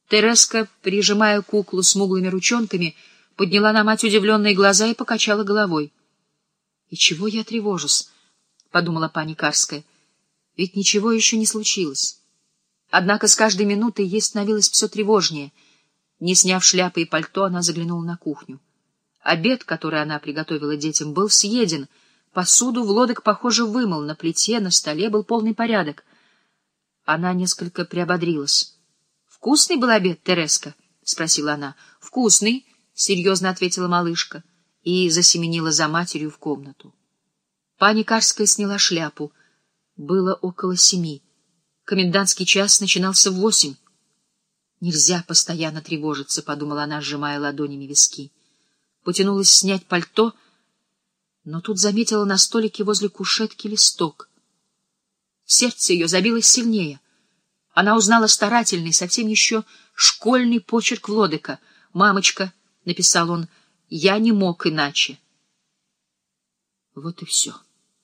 Тереска, прижимая куклу смуглыми ручонками, подняла на мать удивленные глаза и покачала головой. — И чего я тревожусь? — подумала пани Карская. — Ведь ничего еще не случилось. Однако с каждой минутой ей становилось все тревожнее. Не сняв шляпы и пальто, она заглянула на кухню. Обед, который она приготовила детям, был съеден. Посуду Влодок, похоже, вымыл. На плите, на столе был полный порядок. Она несколько приободрилась. — Вкусный был обед, Тереска? — спросила она. — Вкусный, — серьезно ответила малышка и засеменила за матерью в комнату. Пани Карская сняла шляпу. Было около 7. Комендантский час начинался в 8. «Нельзя постоянно тревожиться», — подумала она, сжимая ладонями виски. Потянулась снять пальто, но тут заметила на столике возле кушетки листок. Сердце ее забилось сильнее. Она узнала старательный, совсем еще школьный почерк Влодека. «Мамочка», — написал он, — «я не мог иначе». Вот и все.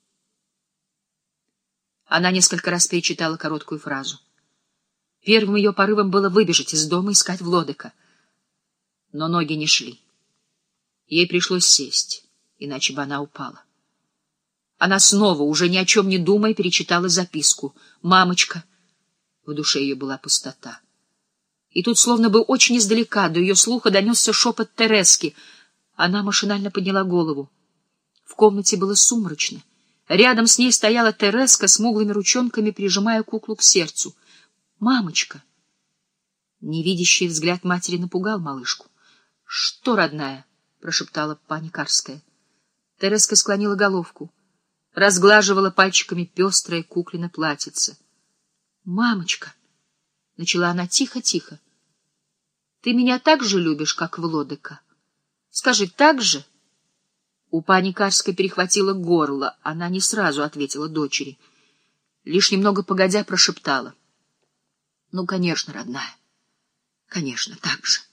Она несколько раз перечитала короткую фразу. Первым ее порывом было выбежать из дома, искать Влодека. Но ноги не шли. Ей пришлось сесть, иначе бы она упала. Она снова, уже ни о чем не думая, перечитала записку. «Мамочка». В душе ее была пустота. И тут, словно бы очень издалека, до ее слуха донесся шепот Терески. Она машинально подняла голову. В комнате было сумрачно. Рядом с ней стояла Тереска, смуглыми ручонками прижимая куклу к сердцу. «Мамочка!» Невидящий взгляд матери напугал малышку. «Что, родная?» — прошептала пани Карская. Тереска склонила головку, разглаживала пальчиками пестрое куклино платьице. «Мамочка!» — начала она тихо-тихо. «Ты меня так же любишь, как Влодека? Скажи, так же?» У пани Карской перехватило горло. Она не сразу ответила дочери. Лишь немного погодя прошептала. — Ну, конечно, родная. Конечно, так же.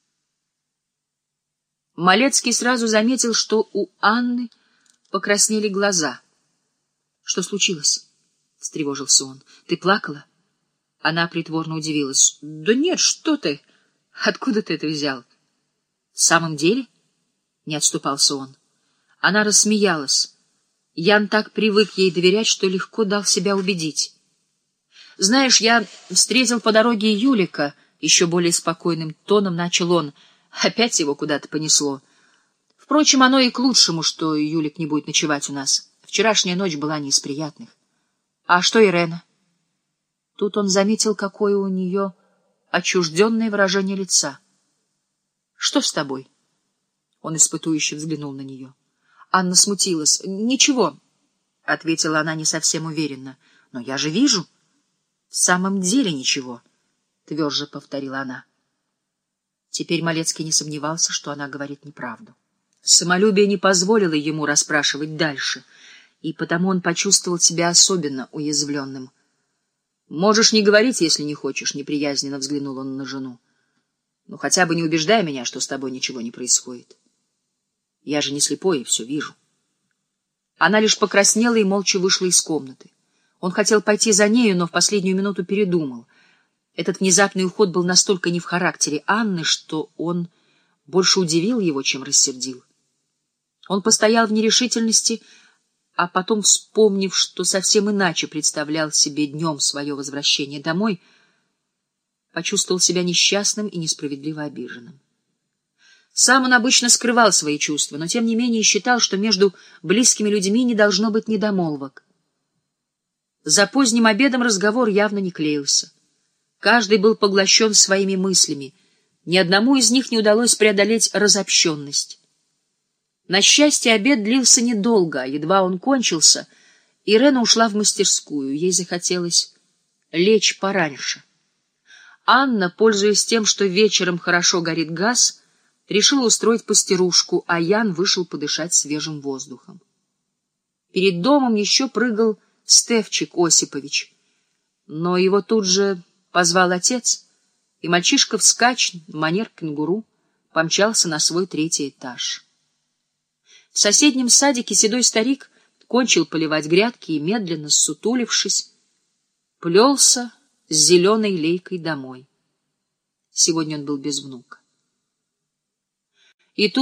Малецкий сразу заметил, что у Анны покраснели глаза. — Что случилось? — встревожился он. — Ты плакала? Она притворно удивилась. — Да нет, что ты? Откуда ты это взял? — В самом деле? — не отступался он. Она рассмеялась. Ян так привык ей доверять, что легко дал себя убедить. — Знаешь, я встретил по дороге Юлика, — еще более спокойным тоном начал он. Опять его куда-то понесло. Впрочем, оно и к лучшему, что Юлик не будет ночевать у нас. Вчерашняя ночь была не из приятных. — А что Ирена? Тут он заметил, какое у нее отчужденное выражение лица. — Что с тобой? Он испытующе взглянул на нее. Анна смутилась. — Ничего, — ответила она не совсем уверенно. — Но я же вижу. — В самом деле ничего, — тверже повторила она. Теперь Малецкий не сомневался, что она говорит неправду. Самолюбие не позволило ему расспрашивать дальше, и потому он почувствовал себя особенно уязвленным. — Можешь не говорить, если не хочешь, — неприязненно взглянул он на жену. — Ну, хотя бы не убеждай меня, что с тобой ничего не происходит. Я же не слепой и все вижу. Она лишь покраснела и молча вышла из комнаты. Он хотел пойти за нею, но в последнюю минуту передумал. Этот внезапный уход был настолько не в характере Анны, что он больше удивил его, чем рассердил. Он постоял в нерешительности, а потом, вспомнив, что совсем иначе представлял себе днем свое возвращение домой, почувствовал себя несчастным и несправедливо обиженным. Сам он обычно скрывал свои чувства, но тем не менее считал, что между близкими людьми не должно быть недомолвок. За поздним обедом разговор явно не клеился. Каждый был поглощен своими мыслями. Ни одному из них не удалось преодолеть разобщенность. На счастье, обед длился недолго, а едва он кончился, Ирена ушла в мастерскую. Ей захотелось лечь пораньше. Анна, пользуясь тем, что вечером хорошо горит газ, решила устроить пастерушку, а Ян вышел подышать свежим воздухом. Перед домом еще прыгал Стефчик Осипович, но его тут же позвал отец, и мальчишка вскачь, манер кенгуру, помчался на свой 3-й этаж. В соседнем садике седой старик кончил поливать грядки и, медленно ссутулившись, плелся с зеленой лейкой домой. Сегодня он был без внука. И тут